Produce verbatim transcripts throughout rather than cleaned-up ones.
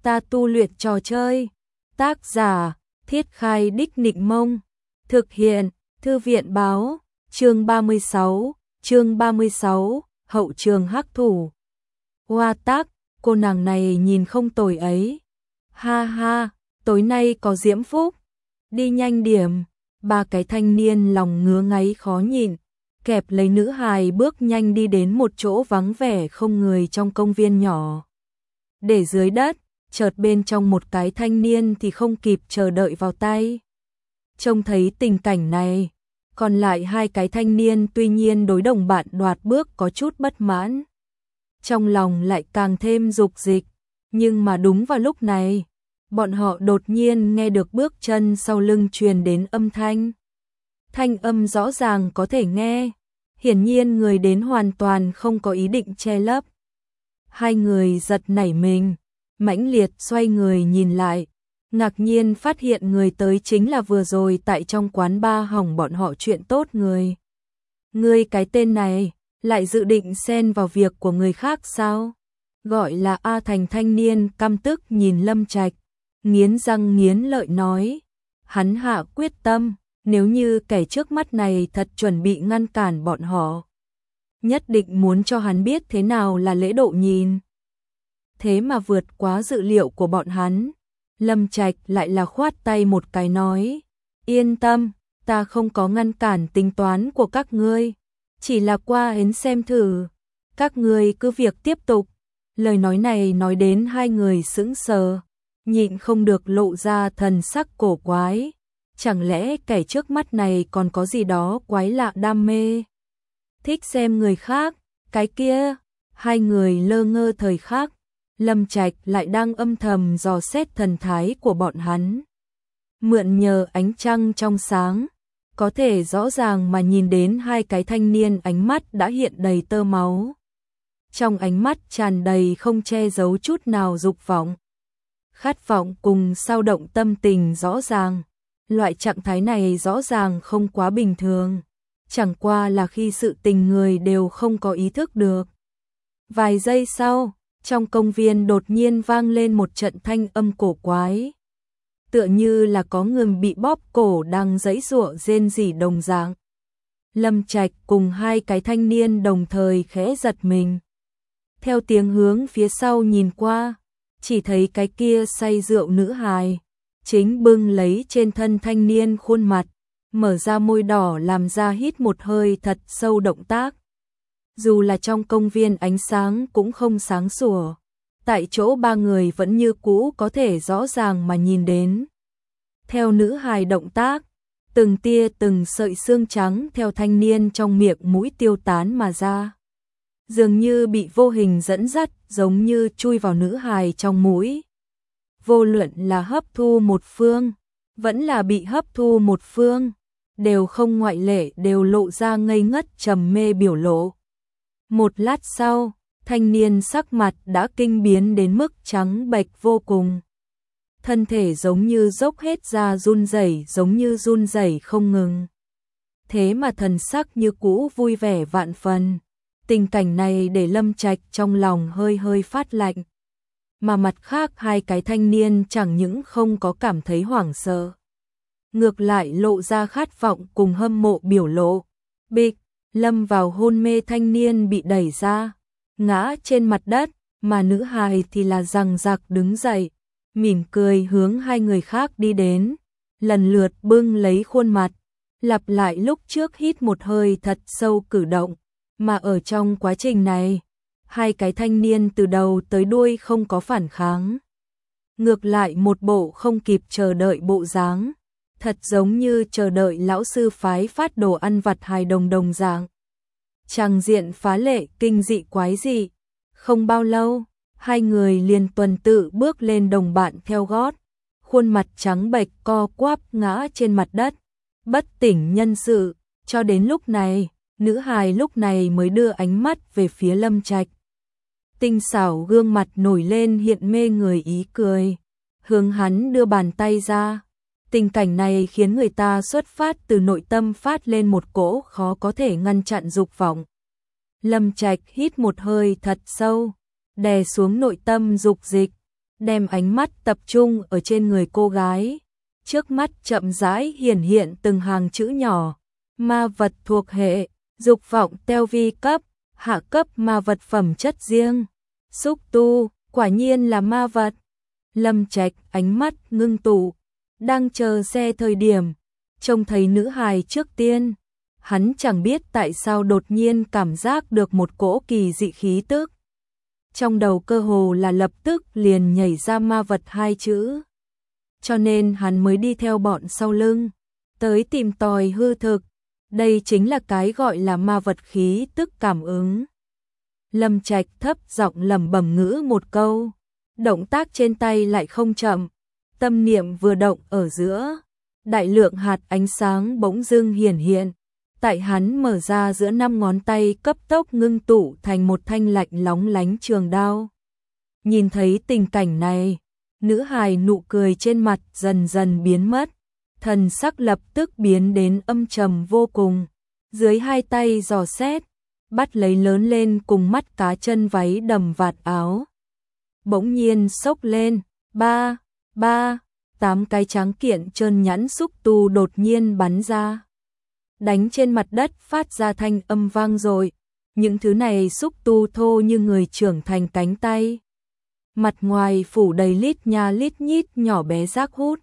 ta tu luyện trò chơi. Tác giả, Thiết Khai Đích Nịnh Mông. Thực hiện, Thư viện báo, chương ba mươi sáu, chương ba mươi sáu, hậu trường hắc thủ. Hoa tác, cô nàng này nhìn không tồi ấy. Ha ha, tối nay có diễm phúc. Đi nhanh điểm. Ba cái thanh niên lòng ngứa ngáy khó nhịn, kẹp lấy nữ hài bước nhanh đi đến một chỗ vắng vẻ không người trong công viên nhỏ. Để dưới đất, chợt bên trong một cái thanh niên thì không kịp chờ đợi vào tay. Trông thấy tình cảnh này, còn lại hai cái thanh niên tuy nhiên đối đồng bạn đoạt bước có chút bất mãn. Trong lòng lại càng thêm dục dịch, nhưng mà đúng vào lúc này, bọn họ đột nhiên nghe được bước chân sau lưng truyền đến âm thanh. Thanh âm rõ ràng có thể nghe, hiển nhiên người đến hoàn toàn không có ý định che lấp. Hai người giật nảy mình, mãnh liệt xoay người nhìn lại, ngạc nhiên phát hiện người tới chính là vừa rồi tại trong quán bar hỏng bọn họ chuyện tốt người. Ngươi cái tên này, lại dự định xen vào việc của người khác sao? Gọi là A Thành thanh niên căm tức nhìn Lâm Trạch, nghiến răng nghiến lợi nói. Hắn hạ quyết tâm, nếu như kẻ trước mắt này thật chuẩn bị ngăn cản bọn họ, nhất định muốn cho hắn biết thế nào là lễ độ nhìn. Thế mà vượt quá dự liệu của bọn hắn, Lâm Trạch lại là khoát tay một cái nói, yên tâm, ta không có ngăn cản tính toán của các ngươi, chỉ là qua đến xem thử, các ngươi cứ việc tiếp tục. Lời nói này nói đến hai người sững sờ, nhịn không được lộ ra thần sắc cổ quái, chẳng lẽ kẻ trước mắt này còn có gì đó quái lạ đam mê, thích xem người khác, cái kia. Hai người lơ ngơ thời khắc, Lâm Trạch lại đang âm thầm dò xét thần thái của bọn hắn. Mượn nhờ ánh trăng trong sáng, có thể rõ ràng mà nhìn đến hai cái thanh niên ánh mắt đã hiện đầy tơ máu. Trong ánh mắt tràn đầy không che giấu chút nào dục vọng, khát vọng cùng sao động tâm tình rõ ràng. Loại trạng thái này rõ ràng không quá bình thường, chẳng qua là khi sự tình người đều không có ý thức được. Vài giây sau, trong công viên đột nhiên vang lên một trận thanh âm cổ quái, tựa như là có người bị bóp cổ đang giãy giụa rên rỉ đồng dạng. Lâm Trạch cùng hai cái thanh niên đồng thời khẽ giật mình, theo tiếng hướng phía sau nhìn qua, chỉ thấy cái kia say rượu nữ hài chính bưng lấy trên thân thanh niên khuôn mặt, mở ra môi đỏ làm ra hít một hơi thật sâu động tác. Dù là trong công viên ánh sáng cũng không sáng sủa, tại chỗ ba người vẫn như cũ có thể rõ ràng mà nhìn đến. Theo nữ hài động tác, từng tia từng sợi xương trắng theo thanh niên trong miệng mũi tiêu tán mà ra, dường như bị vô hình dẫn dắt, giống như chui vào nữ hài trong mũi. Vô luận là hấp thu một phương, vẫn là bị hấp thu một phương, đều không ngoại lệ đều lộ ra ngây ngất trầm mê biểu lộ. Một lát sau, thanh niên sắc mặt đã kinh biến đến mức trắng bệch vô cùng. Thân thể giống như dốc hết ra run rẩy, giống như run rẩy không ngừng. Thế mà thần sắc như cũ vui vẻ vạn phần. Tình cảnh này để Lâm Trạch trong lòng hơi hơi phát lạnh. Mà mặt khác hai cái thanh niên chẳng những không có cảm thấy hoảng sợ, ngược lại lộ ra khát vọng cùng hâm mộ biểu lộ. Bịch, lâm vào hôn mê thanh niên bị đẩy ra, ngã trên mặt đất, mà nữ hài thì là giằng giặc đứng dậy, mỉm cười hướng hai người khác đi đến, lần lượt bưng lấy khuôn mặt, lặp lại lúc trước hít một hơi thật sâu cử động. Mà ở trong quá trình này, hai cái thanh niên từ đầu tới đuôi không có phản kháng. Ngược lại một bộ không kịp chờ đợi bộ dáng, thật giống như chờ đợi lão sư phái phát đồ ăn vặt hài đồng đồng dạng. Tràng diện phá lệ kinh dị quái dị. Không bao lâu, hai người liền tuần tự bước lên đồng bạn theo gót, khuôn mặt trắng bệch co quắp ngã trên mặt đất, bất tỉnh nhân sự. Cho đến lúc này, nữ hài lúc này mới đưa ánh mắt về phía Lâm Trạch. Tinh xảo gương mặt nổi lên hiện mê người ý cười, hướng hắn đưa bàn tay ra. Tình cảnh này khiến người ta xuất phát từ nội tâm phát lên một cỗ khó có thể ngăn chặn dục vọng. Lâm Trạch hít một hơi thật sâu, đè xuống nội tâm dục dịch, đem ánh mắt tập trung ở trên người cô gái. Trước mắt chậm rãi hiển hiện từng hàng chữ nhỏ, ma vật thuộc hệ, dục vọng teo vi cấp, hạ cấp ma vật phẩm chất riêng. Xúc tu, quả nhiên là ma vật. Lâm Trạch ánh mắt ngưng tụ, đang chờ xe thời điểm, trông thấy nữ hài trước tiên. Hắn chẳng biết tại sao đột nhiên cảm giác được một cỗ kỳ dị khí tức. Trong đầu cơ hồ là lập tức liền nhảy ra ma vật hai chữ. Cho nên hắn mới đi theo bọn sau lưng, tới tìm tòi hư thực. Đây chính là cái gọi là ma vật khí tức cảm ứng. Lâm Trạch thấp giọng lẩm bẩm ngữ một câu, động tác trên tay lại không chậm, tâm niệm vừa động ở giữa, đại lượng hạt ánh sáng bỗng dưng hiển hiện, tại hắn mở ra giữa năm ngón tay cấp tốc ngưng tụ thành một thanh lạnh lóng lánh trường đao. Nhìn thấy tình cảnh này, nữ hài nụ cười trên mặt dần dần biến mất, thần sắc lập tức biến đến âm trầm vô cùng, dưới hai tay dò xét, bắt lấy lớn lên cùng mắt cá chân váy đầm vạt áo. Bỗng nhiên xốc lên, ba, ba, tám cái tráng kiện trơn nhẵn xúc tu đột nhiên bắn ra. Đánh trên mặt đất phát ra thanh âm vang rồi, những thứ này xúc tu thô như người trưởng thành cánh tay. Mặt ngoài phủ đầy lít nha lít nhít nhỏ bé rác hút,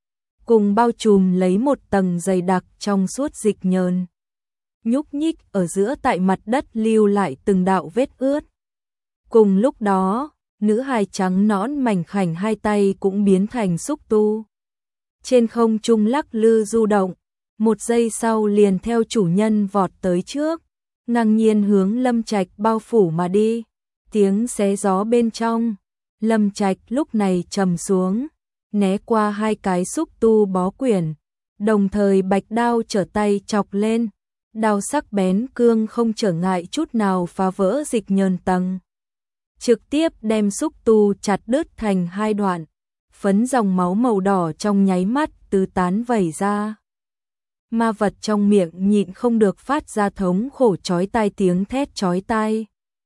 cùng bao trùm lấy một tầng dày đặc trong suốt dịch nhờn. Nhúc nhích ở giữa tại mặt đất lưu lại từng đạo vết ướt. Cùng lúc đó, nữ hài trắng nõn mảnh khảnh hai tay cũng biến thành xúc tu. Trên không trung lắc lư du động, một giây sau liền theo chủ nhân vọt tới trước, ngang nhiên hướng Lâm Trạch bao phủ mà đi. Tiếng xé gió bên trong, Lâm Trạch lúc này trầm xuống, né qua hai cái xúc tu bó quyển, đồng thời bạch đao trở tay chọc lên. Đao sắc bén cương không trở ngại chút nào phá vỡ dịch nhờn tầng, trực tiếp đem xúc tu chặt đứt thành hai đoạn, phấn dòng máu màu đỏ trong nháy mắt tứ tán vẩy ra. Ma vật trong miệng nhịn không được phát ra thống khổ chói tai tiếng thét chói tai.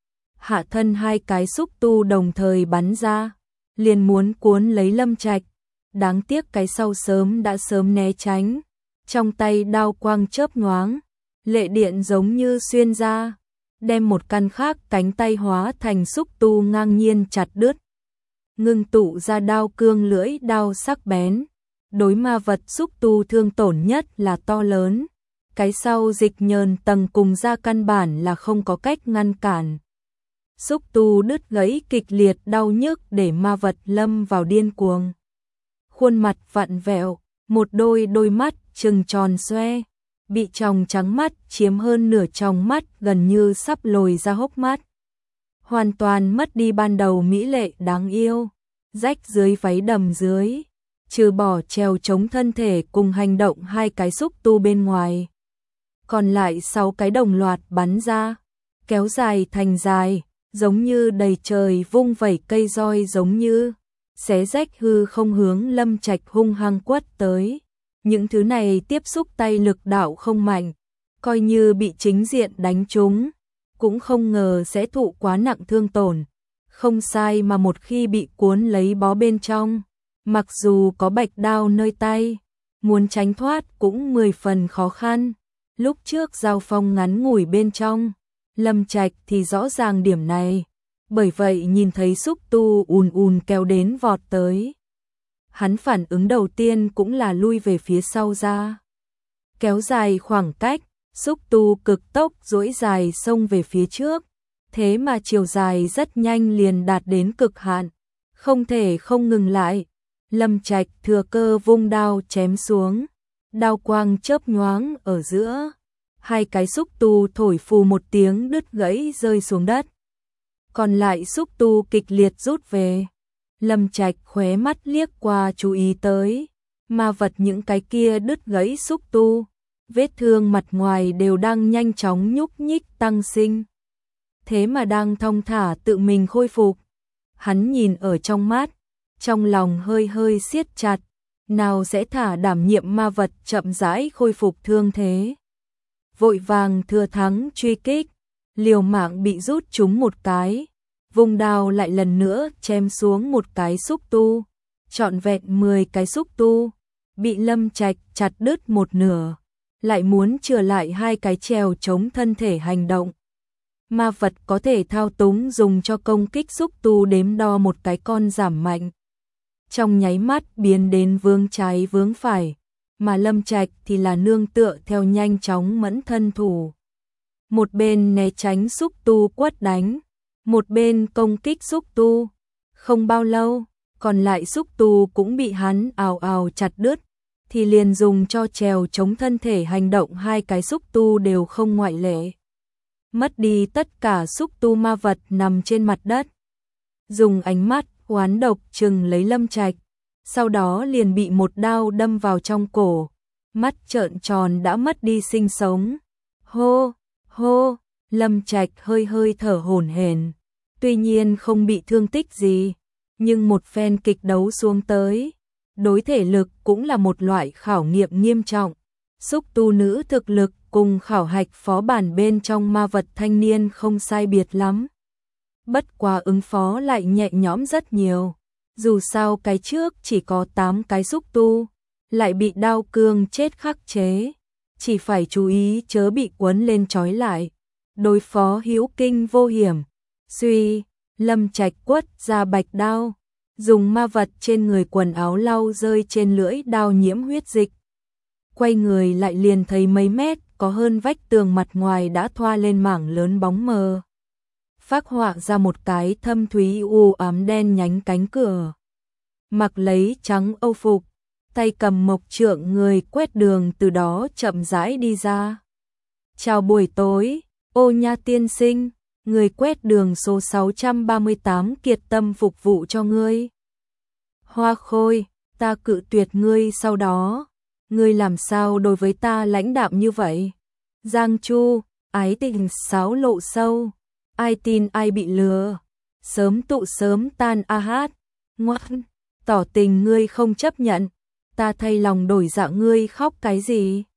Hạ thân hai cái xúc tu đồng thời bắn ra, liền muốn cuốn lấy Lâm Trạch, đáng tiếc cái sau sớm đã sớm né tránh, trong tay đao quang chớp nhoáng. Lệ điện giống như xuyên ra, đem một căn khác cánh tay hóa thành xúc tu ngang nhiên chặt đứt. Ngưng tụ ra đao cương lưỡi đao sắc bén. Đối ma vật xúc tu thương tổn nhất là to lớn. Cái sau dịch nhờn tầng cùng ra căn bản là không có cách ngăn cản. Xúc tu đứt gãy kịch liệt đau nhức để ma vật lâm vào điên cuồng. Khuôn mặt vặn vẹo, một đôi đôi mắt trừng tròn xoe. Bị tròng trắng mắt chiếm hơn nửa tròng mắt gần như sắp lồi ra hốc mắt. Hoàn toàn mất đi ban đầu mỹ lệ đáng yêu, rách dưới váy đầm dưới, trừ bỏ treo chống thân thể cùng hành động hai cái xúc tu bên ngoài. Còn lại sáu cái đồng loạt bắn ra, kéo dài thành dài, giống như đầy trời vung vẩy cây roi giống như, xé rách hư không hướng Lâm Trạch hung hăng quất tới. Những thứ này tiếp xúc tay lực đạo không mạnh, coi như bị chính diện đánh trúng, cũng không ngờ sẽ thụ quá nặng thương tổn. Không sai mà một khi bị cuốn lấy bó bên trong, mặc dù có bạch đao nơi tay, muốn tránh thoát cũng mười phần khó khăn. Lúc trước giao phong ngắn ngủi bên trong, Lâm Trạch thì rõ ràng điểm này, bởi vậy nhìn thấy xúc tu ùn ùn kéo đến vọt tới. Hắn phản ứng đầu tiên cũng là lui về phía sau ra. Kéo dài khoảng cách, xúc tu cực tốc duỗi dài xông về phía trước. Thế mà chiều dài rất nhanh liền đạt đến cực hạn. Không thể không ngừng lại. Lâm Trạch thừa cơ vung đao chém xuống. Đao quang chớp nhoáng ở giữa. Hai cái xúc tu thổi phù một tiếng đứt gãy rơi xuống đất. Còn lại xúc tu kịch liệt rút về. Lâm Trạch khóe mắt liếc qua chú ý tới, ma vật những cái kia đứt gãy xúc tu, vết thương mặt ngoài đều đang nhanh chóng nhúc nhích tăng sinh. Thế mà đang thong thả tự mình khôi phục. Hắn nhìn ở trong mắt, trong lòng hơi hơi siết chặt, nào sẽ thả đảm nhiệm ma vật chậm rãi khôi phục thương thế. Vội vàng thừa thắng truy kích, liều mạng bị rút trúng một cái. vùng đao lại lần nữa chém xuống một cái xúc tu, trọn vẹn mười cái xúc tu, bị Lâm Trạch chặt đứt một nửa, lại muốn chừa lại hai cái trèo chống thân thể hành động. Ma vật có thể thao túng dùng cho công kích xúc tu đếm đo một cái con giảm mạnh. Trong nháy mắt biến đến vướng trái vướng phải, mà Lâm Trạch thì là nương tựa theo nhanh chóng mẫn thân thủ. Một bên né tránh xúc tu quất đánh, một bên công kích xúc tu. Không bao lâu, còn lại xúc tu cũng bị hắn ào ào chặt đứt, thì liền dùng cho trèo chống thân thể hành động hai cái xúc tu đều không ngoại lệ. Mất đi tất cả xúc tu ma vật nằm trên mặt đất. Dùng ánh mắt oán độc trừng lấy Lâm Trạch, sau đó liền bị một đao đâm vào trong cổ, mắt trợn tròn đã mất đi sinh sống. Hô, hô, Lâm Trạch hơi hơi thở hổn hển, tuy nhiên không bị thương tích gì, nhưng một phen kịch đấu xuống tới, đối thể lực cũng là một loại khảo nghiệm nghiêm trọng. Xúc tu nữ thực lực cùng khảo hạch phó bản bên trong ma vật thanh niên không sai biệt lắm. Bất quá ứng phó lại nhẹ nhõm rất nhiều. Dù sao cái trước chỉ có tám cái xúc tu, lại bị đao cương chết khắc chế. Chỉ phải chú ý chớ bị quấn lên trói lại. Đối phó hữu kinh vô hiểm. Suy, Lâm Trạch quất ra bạch đao, dùng ma vật trên người quần áo lau rơi trên lưỡi đao nhiễm huyết dịch. Quay người lại liền thấy mấy mét có hơn vách tường mặt ngoài đã thoa lên mảng lớn bóng mờ. Phác họa ra một cái thâm thúy u ám đen nhánh cánh cửa. Mặc lấy trắng âu phục, tay cầm mộc trượng người quét đường từ đó chậm rãi đi ra. Chào buổi tối, Ô Nha tiên sinh, người quét đường số sáu trăm ba mươi tám kiệt tâm phục vụ cho ngươi. Hoa Khôi, ta cự tuyệt ngươi sau đó. Ngươi làm sao đối với ta lãnh đạm như vậy? Giang Chu, ái tình sáo lộ sâu, ai tin ai bị lừa, sớm tụ sớm tan a hát, ngoan, tỏ tình ngươi không chấp nhận, ta thay lòng đổi dạ ngươi khóc cái gì?